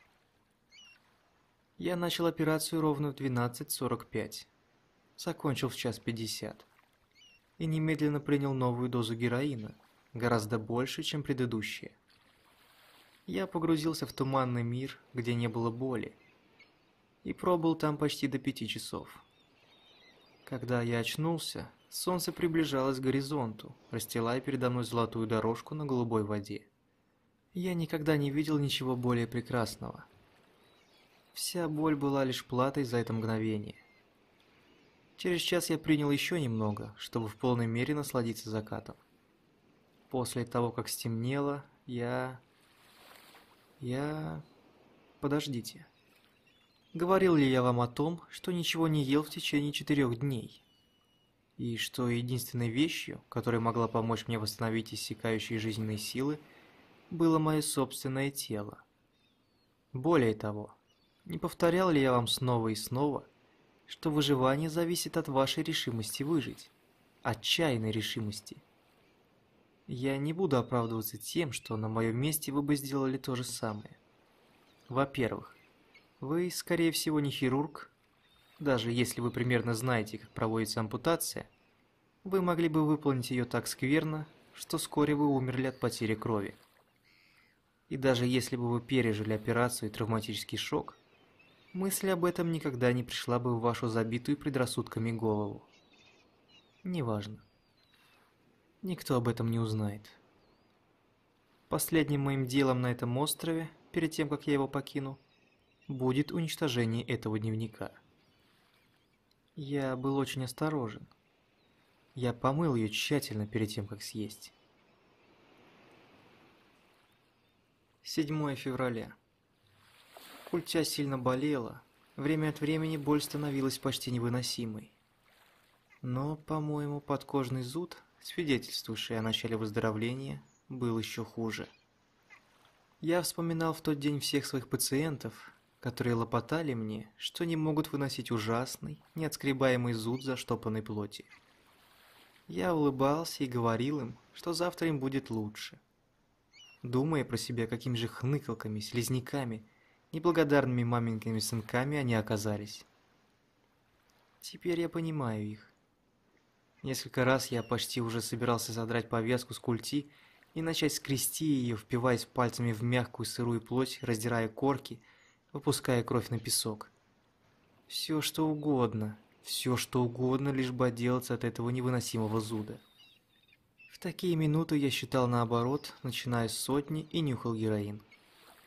Я начал операцию ровно в 12:45, закончил в 1:50 и немедленно принял новую дозу героина, гораздо больше, чем предыдущая. Я погрузился в туманный мир, где не было боли, и пробыл там почти до 5 часов. Когда я очнулся, солнце приближалось к горизонту, расстилая передо мной золотую дорожку на голубой воде. Я никогда не видел ничего более прекрасного. Вся боль была лишь платой за это мгновение. Через час я принял еще немного, чтобы в полной мере насладиться закатом. После того, как стемнело, Подождите. Говорил ли я вам о том, что ничего не ел в течение 4 дней? И что единственной вещью, которая могла помочь мне восстановить иссякающие жизненные силы, было мое собственное тело? Более того, не повторял ли я вам снова и снова, что выживание зависит от вашей решимости выжить, отчаянной решимости? Я не буду оправдываться тем, что на моем месте вы бы сделали то же самое. Во-первых, вы, скорее всего, не хирург. Даже если вы примерно знаете, как проводится ампутация, вы могли бы выполнить ее так скверно, что вскоре вы умерли от потери крови. И даже если бы вы пережили операцию и травматический шок, мысль об этом никогда не пришла бы в вашу забитую предрассудками голову. Неважно. Никто об этом не узнает. Последним моим делом на этом острове, перед тем, как я его покину, будет уничтожение этого дневника. Я был очень осторожен. Я помыл ее тщательно перед тем, как съесть. 7 февраля. Культя сильно болела. Время от времени боль становилась почти невыносимой. Но, по-моему, подкожный зуд, свидетельствующий о начале выздоровления, был еще хуже. Я вспоминал в тот день всех своих пациентов, которые лопотали мне, что не могут выносить ужасный, неотскребаемый зуд заштопанной плоти. Я улыбался и говорил им, что завтра им будет лучше. Думая про себя, какими же хныкалками, слизняками, неблагодарными маменькими сынками они оказались. Теперь я понимаю их. Несколько раз я почти уже собирался задрать повязку с культи и начать скрести ее, впиваясь пальцами в мягкую сырую плоть, раздирая корки, выпуская кровь на песок. Все что угодно, лишь бы отделаться от этого невыносимого зуда. В такие минуты я считал наоборот, начиная с сотни, и нюхал героин.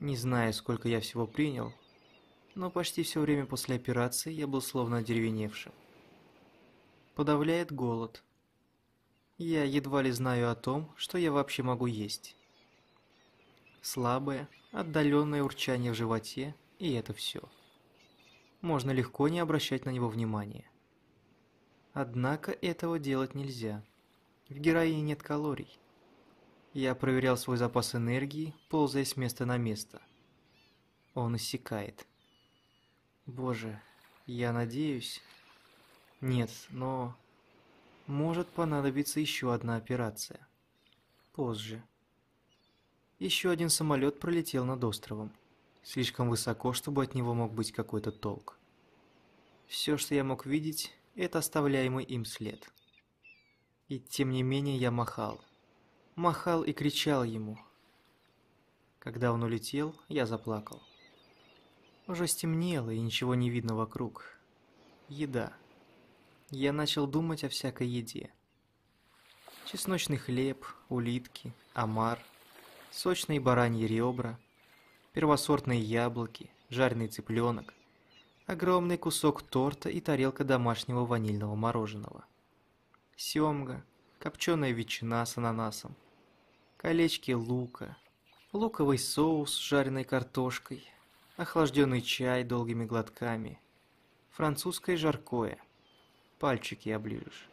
Не знаю, сколько я всего принял, но почти все время после операции я был словно одеревеневшим. Подавляет голод. Я едва ли знаю о том, что я вообще могу есть. Слабое, отдаленное урчание в животе, и это все. Можно легко не обращать на него внимания. Однако этого делать нельзя. В героине нет калорий. Я проверял свой запас энергии, ползая с места на место. Он иссякает. Боже, я надеюсь... Нет, но... Может понадобиться еще одна операция. Позже. Еще один самолет пролетел над островом. Слишком высоко, чтобы от него мог быть какой-то толк. Все, что я мог видеть, это оставляемый им след. И тем не менее я махал. Махал и кричал ему. Когда он улетел, я заплакал. Уже стемнело, и ничего не видно вокруг. Еда. Я начал думать о всякой еде. Чесночный хлеб, улитки, омар, сочные бараньи ребра, первосортные яблоки, жареный цыпленок, огромный кусок торта и тарелка домашнего ванильного мороженого. Семга, копченая ветчина с ананасом, колечки лука, луковый соус с жареной картошкой, охлажденный чай долгими глотками, французское жаркое. Пальчики оближешь.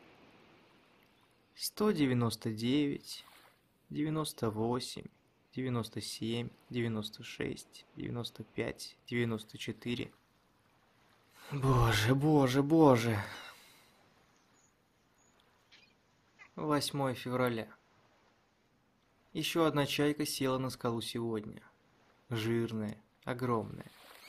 199, 98, 97, 96, 95, 94. Боже, боже, боже. 8 февраля. Еще одна чайка села на скалу сегодня. Жирная, огромная.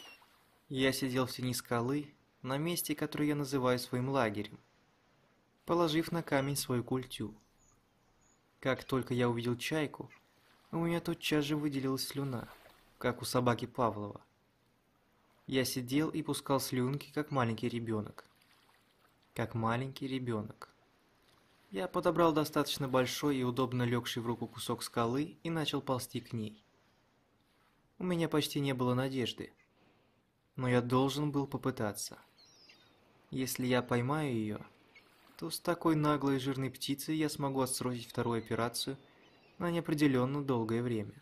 Я сидел в тени скалы, на месте, которое я называю своим лагерем, положив на камень свою культю. Как только я увидел чайку, у меня тотчас же выделилась слюна, как у собаки Павлова. Я сидел и пускал слюнки, как маленький ребенок. Как маленький ребенок. Я подобрал достаточно большой и удобно легший в руку кусок скалы и начал ползти к ней. У меня почти не было надежды, но я должен был попытаться. Если я поймаю ее, то с такой наглой и жирной птицей я смогу отсрочить вторую операцию на неопределенно долгое время.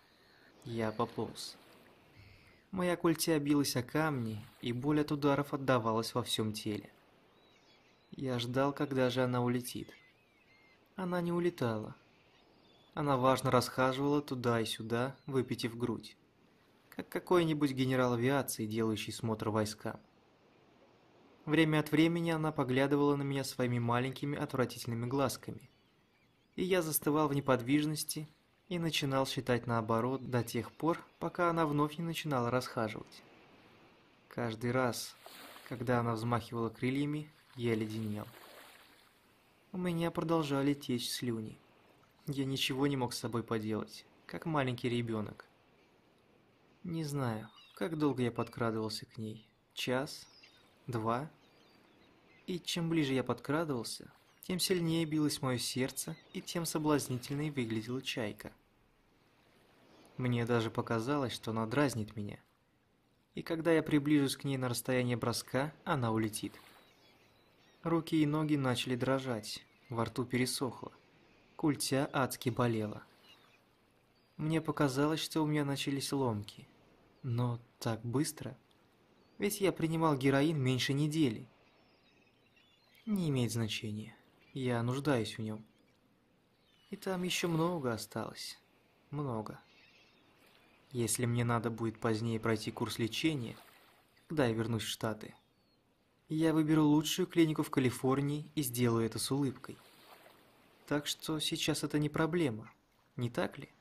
Я пополз. Моя культя билась о камни, и боль от ударов отдавалась во всем теле. Я ждал, когда же она улетит. Она не улетала. Она важно расхаживала туда и сюда, выпитив грудь, как какой-нибудь генерал авиации, делающий смотр войскам. Время от времени она поглядывала на меня своими маленькими отвратительными глазками, и я застывал в неподвижности и начинал считать наоборот до тех пор, пока она вновь не начинала расхаживать. Каждый раз, когда она взмахивала крыльями, я леденел. У меня продолжали течь слюни. Я ничего не мог с собой поделать, как маленький ребенок. Не знаю, как долго я подкрадывался к ней. Час? 2. И чем ближе я подкрадывался, тем сильнее билось мое сердце, и тем соблазнительней выглядела чайка. Мне даже показалось, что она дразнит меня. И когда я приближусь к ней на расстояние броска, она улетит. Руки и ноги начали дрожать, во рту пересохло, культя адски болела. Мне показалось, что у меня начались ломки. Но так быстро... Ведь я принимал героин меньше недели. Не имеет значения. Я нуждаюсь в нем. И там еще много осталось. Много. Если мне надо будет позднее пройти курс лечения, когда я вернусь в Штаты, я выберу лучшую клинику в Калифорнии и сделаю это с улыбкой. Так что сейчас это не проблема, не так ли?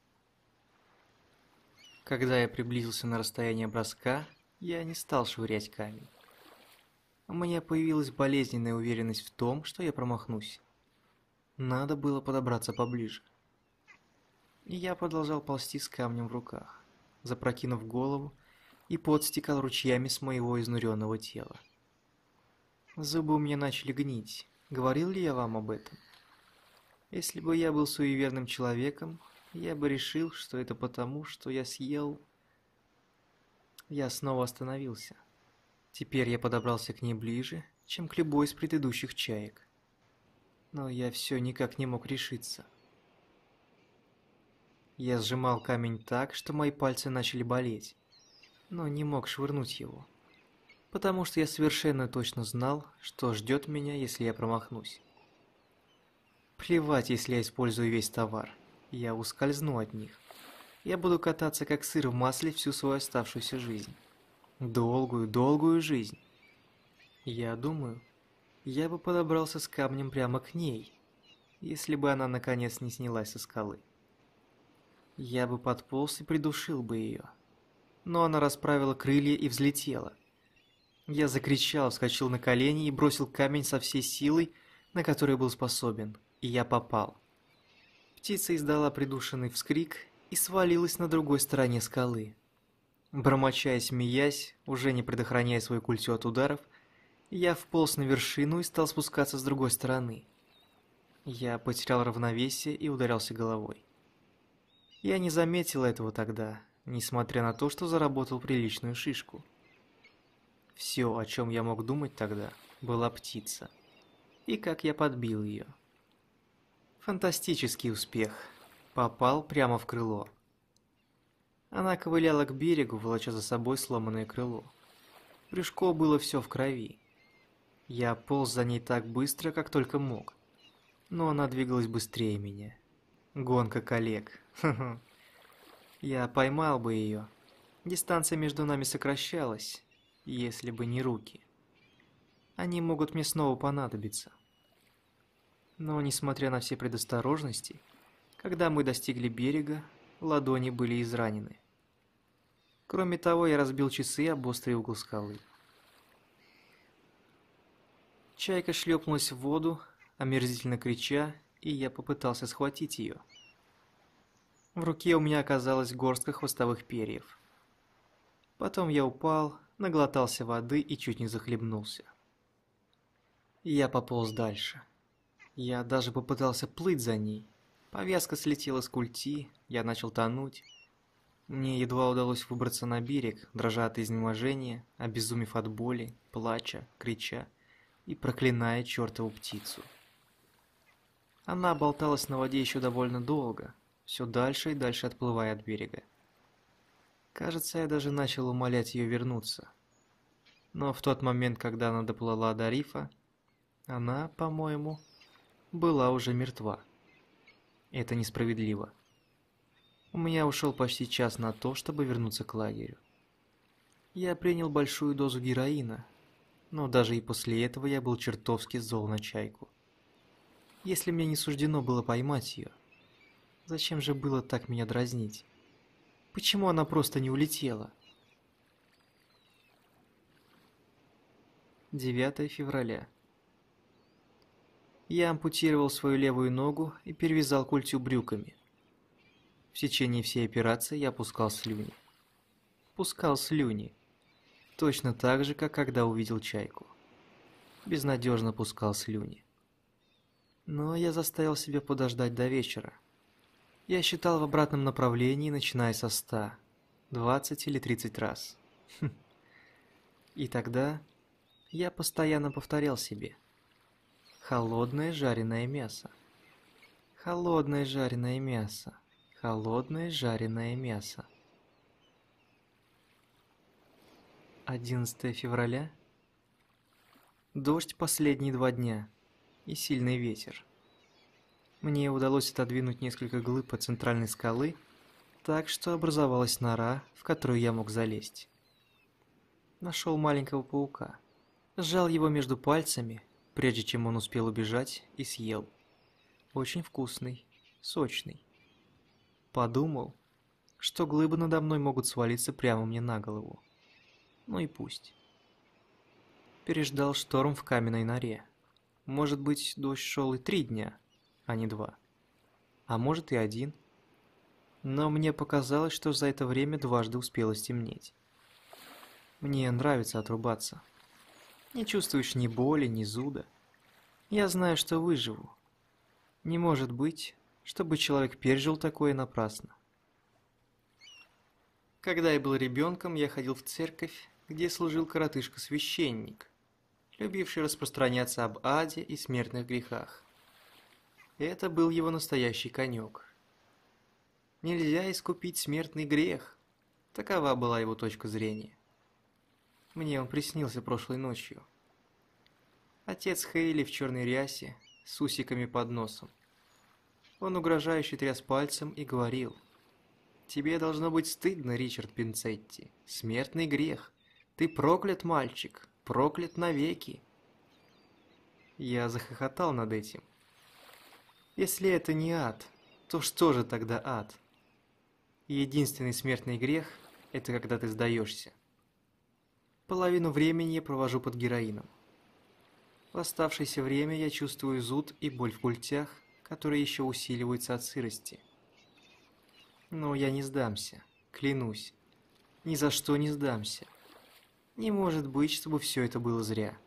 Когда я приблизился на расстояние броска, я не стал швырять камень. У меня появилась болезненная уверенность в том, что я промахнусь. Надо было подобраться поближе. И я продолжал ползти с камнем в руках, запрокинув голову, и пот стекал ручьями с моего изнуренного тела. Зубы у меня начали гнить. Говорил ли я вам об этом? Если бы я был суеверным человеком, я бы решил, что это потому, что я съел Я снова остановился. Теперь я подобрался к ней ближе, чем к любой из предыдущих чаек. Но я все никак не мог решиться. Я сжимал камень так, что мои пальцы начали болеть, но не мог швырнуть его, потому что я совершенно точно знал, что ждет меня, если я промахнусь. Плевать, если я использую весь товар, я ускользну от них. Я буду кататься как сыр в масле всю свою оставшуюся жизнь. Долгую жизнь. Я думаю, я бы подобрался с камнем прямо к ней, если бы она наконец не снялась со скалы. Я бы подполз и придушил бы ее. Но она расправила крылья и взлетела. Я закричал, вскочил на колени и бросил камень со всей силой, на которую был способен, и я попал. Птица издала придушенный вскрик и свалилась на другой стороне скалы. Бормоча и смеясь, уже не предохраняя свою культю от ударов, я вполз на вершину и стал спускаться с другой стороны. Я потерял равновесие и ударился головой. Я не заметил этого тогда, несмотря на то, что заработал приличную шишку. Все, о чем я мог думать тогда, была птица. И как я подбил ее. Фантастический успех. Попал прямо в крыло. Она ковыляла к берегу, волоча за собой сломанное крыло. Брюшко было все в крови. Я полз за ней так быстро, как только мог. Но она двигалась быстрее меня. Гонка коллег. Я поймал бы ее. Дистанция между нами сокращалась, если бы не руки. Они могут мне снова понадобиться. Но, несмотря на все предосторожности, когда мы достигли берега, ладони были изранены. Кроме того, я разбил часы об острый угол скалы. Чайка шлепнулась в воду, омерзительно крича, и я попытался схватить ее. В руке у меня оказалась горстка хвостовых перьев. Потом я упал, наглотался воды и чуть не захлебнулся. Я пополз дальше. Я даже попытался плыть за ней. Повязка слетела с культи, я начал тонуть. Мне едва удалось выбраться на берег, дрожа от изнеможения, обезумев от боли, плача, крича и проклиная чертову птицу. Она болталась на воде еще довольно долго, все дальше и дальше отплывая от берега. Кажется, я даже начал умолять ее вернуться. Но в тот момент, когда она доплыла до рифа, она, по-моему, была уже мертва. Это несправедливо. У меня ушел почти час на то, чтобы вернуться к лагерю. Я принял большую дозу героина, но даже и после этого я был чертовски зол на чайку. Если мне не суждено было поймать ее, зачем же было так меня дразнить? Почему она просто не улетела? 9 февраля. Я ампутировал свою левую ногу и перевязал культю брюками. В течение всей операции я пускал слюни. Пускал слюни. Точно так же, как когда увидел чайку. Безнадежно пускал слюни. Но я заставил себя подождать до вечера. Я считал в обратном направлении, начиная со 100, 20 или 30 раз. И тогда я постоянно повторял себе: холодное жареное мясо. Холодное жареное мясо. Холодное жареное мясо. 11 февраля. Дождь последние 2 дня и сильный ветер. Мне удалось отодвинуть несколько глыб от центральной скалы, так что образовалась нора, в которую я мог залезть. Нашел маленького паука. Сжал его между пальцами, прежде чем он успел убежать, и съел. Очень вкусный, сочный. Подумал, что глыбы надо мной могут свалиться прямо мне на голову. Ну и пусть. Переждал шторм в каменной норе. Может быть, дождь шел и 3 дня, а не 2. А может и 1. Но мне показалось, что за это время дважды успело стемнеть. Мне нравится отрубаться. Не чувствуешь ни боли, ни зуда. Я знаю, что выживу. Не может быть, чтобы человек пережил такое напрасно. Когда я был ребенком, я ходил в церковь, где служил коротышка-священник, любивший распространяться об аде и смертных грехах. Это был его настоящий конек. Нельзя искупить смертный грех. Такова была его точка зрения. Мне он приснился прошлой ночью. Отец Хейли в черной рясе, с усиками под носом. Он угрожающе тряс пальцем и говорил: «Тебе должно быть стыдно, Ричард Пинцетти. Смертный грех. Ты проклят, мальчик, проклят навеки». Я захохотал над этим. Если это не ад, то что же тогда ад? Единственный смертный грех – это когда ты сдаешься. Половину времени я провожу под героином. В оставшееся время я чувствую зуд и боль в культях, которые еще усиливаются от сырости. Но я не сдамся, клянусь. Ни за что не сдамся. Не может быть, чтобы все это было зря.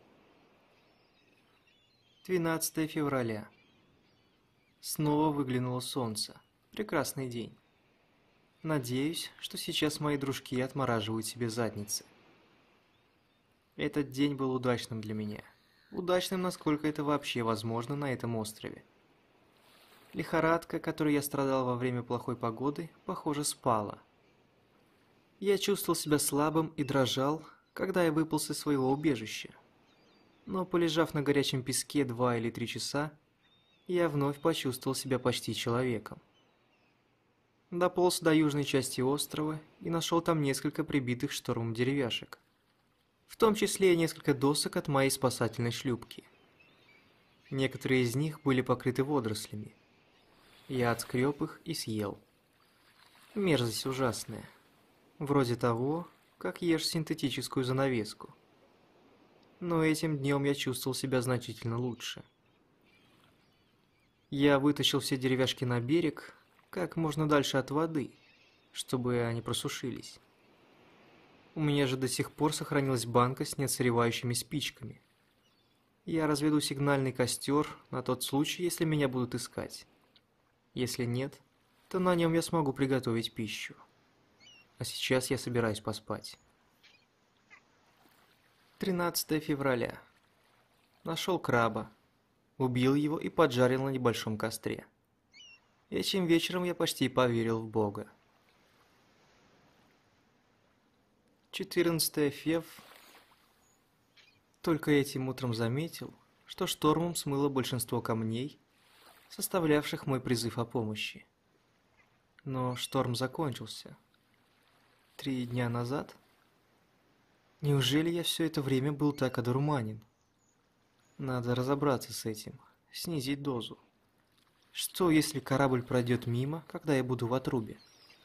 12 февраля. Снова выглянуло солнце. Прекрасный день. Надеюсь, что сейчас мои дружки отмораживают себе задницы. Этот день был удачным для меня. Удачным, насколько это вообще возможно на этом острове. Лихорадка, которой я страдал во время плохой погоды, похоже, спала. Я чувствовал себя слабым и дрожал, когда я выполз из своего убежища. Но, полежав на горячем песке 2 или 3 часа, я вновь почувствовал себя почти человеком. Дополз до южной части острова и нашел там несколько прибитых штормом деревяшек. В том числе и несколько досок от моей спасательной шлюпки. Некоторые из них были покрыты водорослями. Я отскреб их и съел. Мерзость ужасная. Вроде того, как ешь синтетическую занавеску. Но этим днем я чувствовал себя значительно лучше. Я вытащил все деревяшки на берег, как можно дальше от воды, чтобы они просушились. У меня же до сих пор сохранилась банка с неотсыревающими спичками. Я разведу сигнальный костер на тот случай, если меня будут искать. Если нет, то на нем я смогу приготовить пищу. А сейчас я собираюсь поспать. 13 февраля. Нашел краба. Убил его и поджарил на небольшом костре. Этим вечером я почти поверил в Бога. 14 фев. Только этим утром заметил, что штормом смыло большинство камней, составлявших мой призыв о помощи. Но шторм закончился. 3 дня назад? Неужели я все это время был так одурманен? Надо разобраться с этим, снизить дозу. Что, если корабль пройдет мимо, когда я буду в отрубе?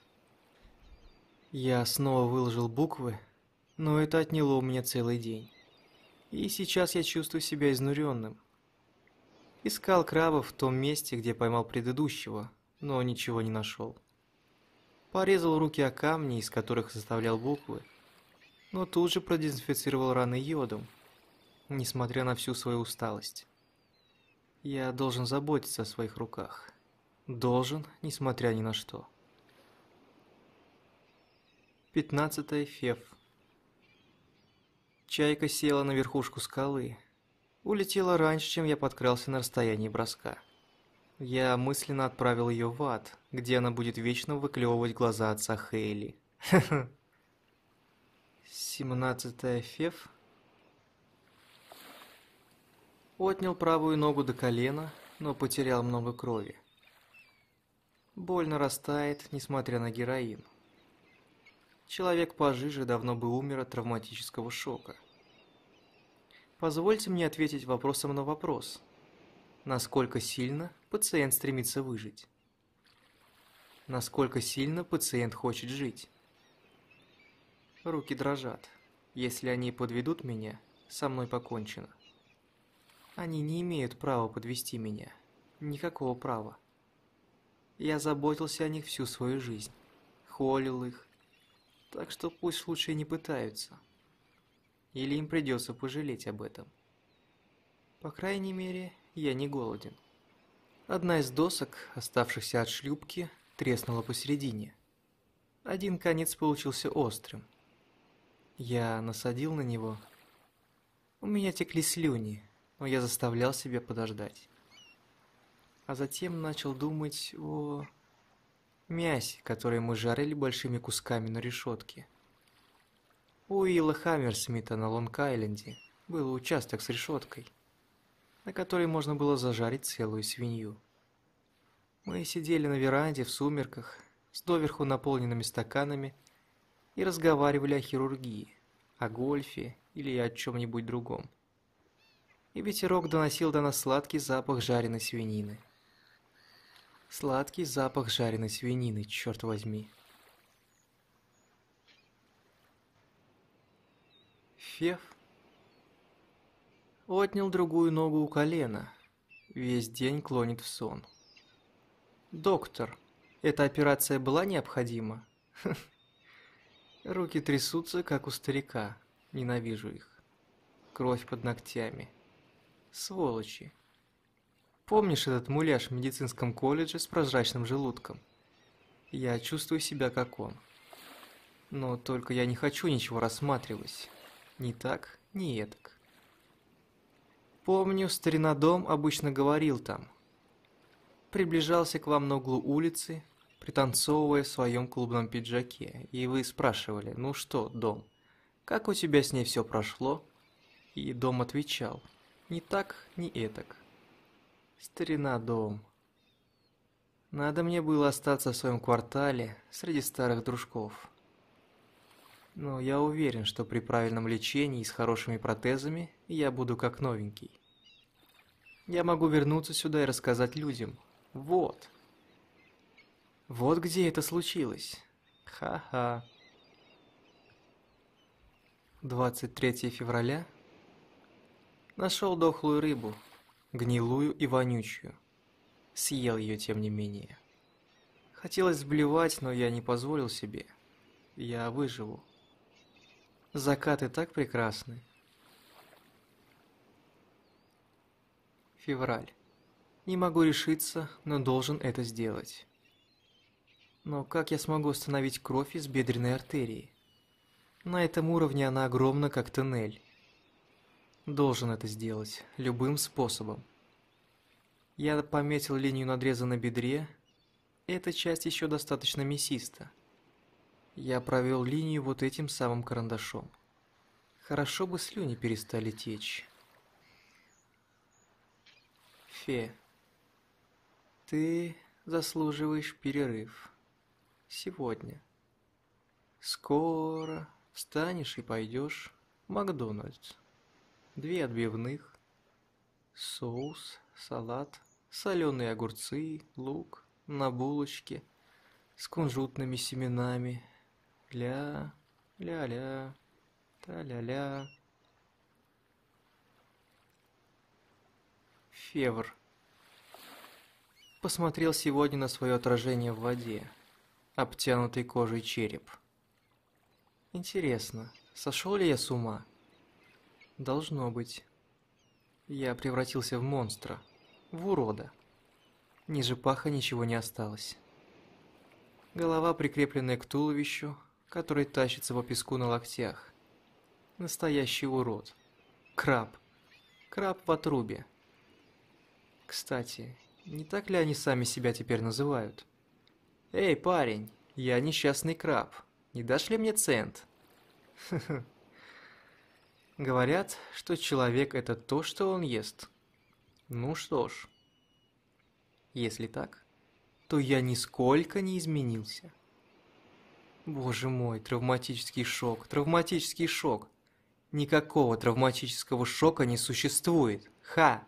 Я снова выложил буквы, но это отняло у меня целый день. И сейчас я чувствую себя изнуренным. Искал краба в том месте, где поймал предыдущего, но ничего не нашел. Порезал руки о камни, из которых составлял буквы, но тут же продезинфицировал раны йодом, несмотря на всю свою усталость. Я должен заботиться о своих руках. Должен, несмотря ни на что. 15 фев. Чайка села на верхушку скалы. Улетела раньше, чем я подкрался на расстоянии броска. Я мысленно отправил ее в ад, где она будет вечно выклевывать глаза отца Хейли. 17 фев. Отнял правую ногу до колена, но потерял много крови. Боль нарастает, несмотря на героин. Человек пожиже давно бы умер от травматического шока. Позвольте мне ответить вопросом на вопрос. Насколько сильно пациент стремится выжить? Насколько сильно пациент хочет жить? Руки дрожат. Если они подведут меня, со мной покончено. Они не имеют права подвести меня. Никакого права. Я заботился о них всю свою жизнь. Холил их. Так что пусть лучше и не пытаются. Или им придется пожалеть об этом. По крайней мере, я не голоден. Одна из досок, оставшихся от шлюпки, треснула посередине. Один конец получился острым. Я насадил на него. У меня текли слюни, но я заставлял себя подождать. А затем начал думать о мясе, которое мы жарили большими кусками на решетке. У Уилла Хаммерсмита на Лонг-Айленде был участок с решеткой, на которой можно было зажарить целую свинью. Мы сидели на веранде в сумерках, с доверху наполненными стаканами, и разговаривали о хирургии, о гольфе или о чем-нибудь другом. И ветерок доносил до нас сладкий запах жареной свинины. Сладкий запах жареной свинины, черт возьми. Фев отнял другую ногу у колена. Весь день клонит в сон. «Доктор, эта операция была необходима?» Руки трясутся, как у старика. Ненавижу их. Кровь под ногтями. Сволочи. Помнишь этот муляж в медицинском колледже с прозрачным желудком? Я чувствую себя как он. Но только я не хочу ничего рассматривать. Ни так, ни этак. Помню, старина Дом обычно говорил там. Приближался к вам на углу улицы, пританцовывая в своем клубном пиджаке, и вы спрашивали: «Ну что, Дом, как у тебя с ней все прошло?» И Дом отвечал: «Ни так, ни этак». Старина Дом. Надо мне было остаться в своем квартале среди старых дружков. Но я уверен, что при правильном лечении и с хорошими протезами я буду как новенький. Я могу вернуться сюда и рассказать людям. Вот. Вот где это случилось. Ха-ха. 23 февраля. Нашел дохлую рыбу, гнилую и вонючую. Съел ее, тем не менее. Хотелось блевать, но я не позволил себе. Я выживу. Закаты так прекрасны. Февраль. Не могу решиться, но должен это сделать. Но как я смогу остановить кровь из бедренной артерии? На этом уровне она огромна, как тоннель. Должен это сделать, любым способом. Я пометил линию надреза на бедре. Эта часть еще достаточно мясиста. Я провел линию вот этим самым карандашом. Хорошо бы слюни перестали течь. Фе, ты заслуживаешь перерыв. Сегодня. Скоро встанешь и пойдешь в Макдональдс. 2 отбивных, соус, салат, соленые огурцы, лук на булочке с кунжутными семенами. Ля-ля-ля, та-ля-ля. Февр. Посмотрел сегодня на свое отражение в воде, обтянутый кожей череп. Интересно, сошел ли я с ума? Должно быть. Я превратился в монстра, в урода. Ниже паха ничего не осталось. Голова, прикрепленная к туловищу, который тащится по песку на локтях. Настоящий урод. Краб. Краб в отрубе. Кстати, не так ли они сами себя теперь называют? «Эй, парень, я несчастный краб. Не дашь ли мне цент?» Говорят, что человек – это то, что он ест. Ну что ж, если так, то я нисколько не изменился. Боже мой, травматический шок, травматический шок. Никакого травматического шока не существует. Ха!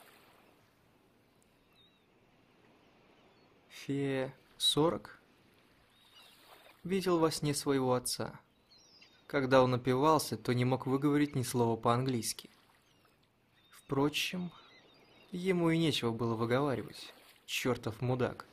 Фе 40 видел во сне своего отца. Когда он напивался, то не мог выговорить ни слова по-английски. Впрочем, ему и нечего было выговаривать. Чертов мудак.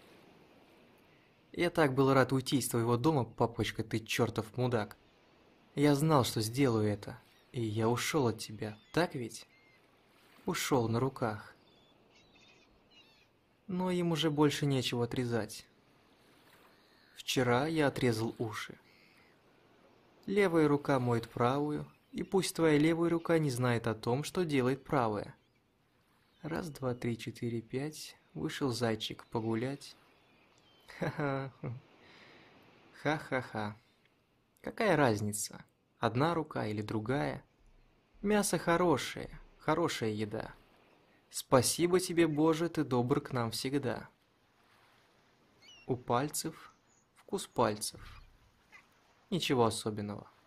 Я так был рад уйти из твоего дома, папочка, ты чертов мудак. Я знал, что сделаю это, и я ушел от тебя, так ведь? Ушел на руках. Но им уже больше нечего отрезать. Вчера я отрезал уши. Левая рука моет правую, и пусть твоя левая рука не знает о том, что делает правая. Раз, два, три, четыре, пять. Вышел зайчик погулять. Ха-ха. Ха-ха-ха. Какая разница? Одна рука или другая? Мясо хорошее, хорошая еда. Спасибо тебе, Боже, ты добр к нам всегда. У пальцев вкус пальцев. Ничего особенного.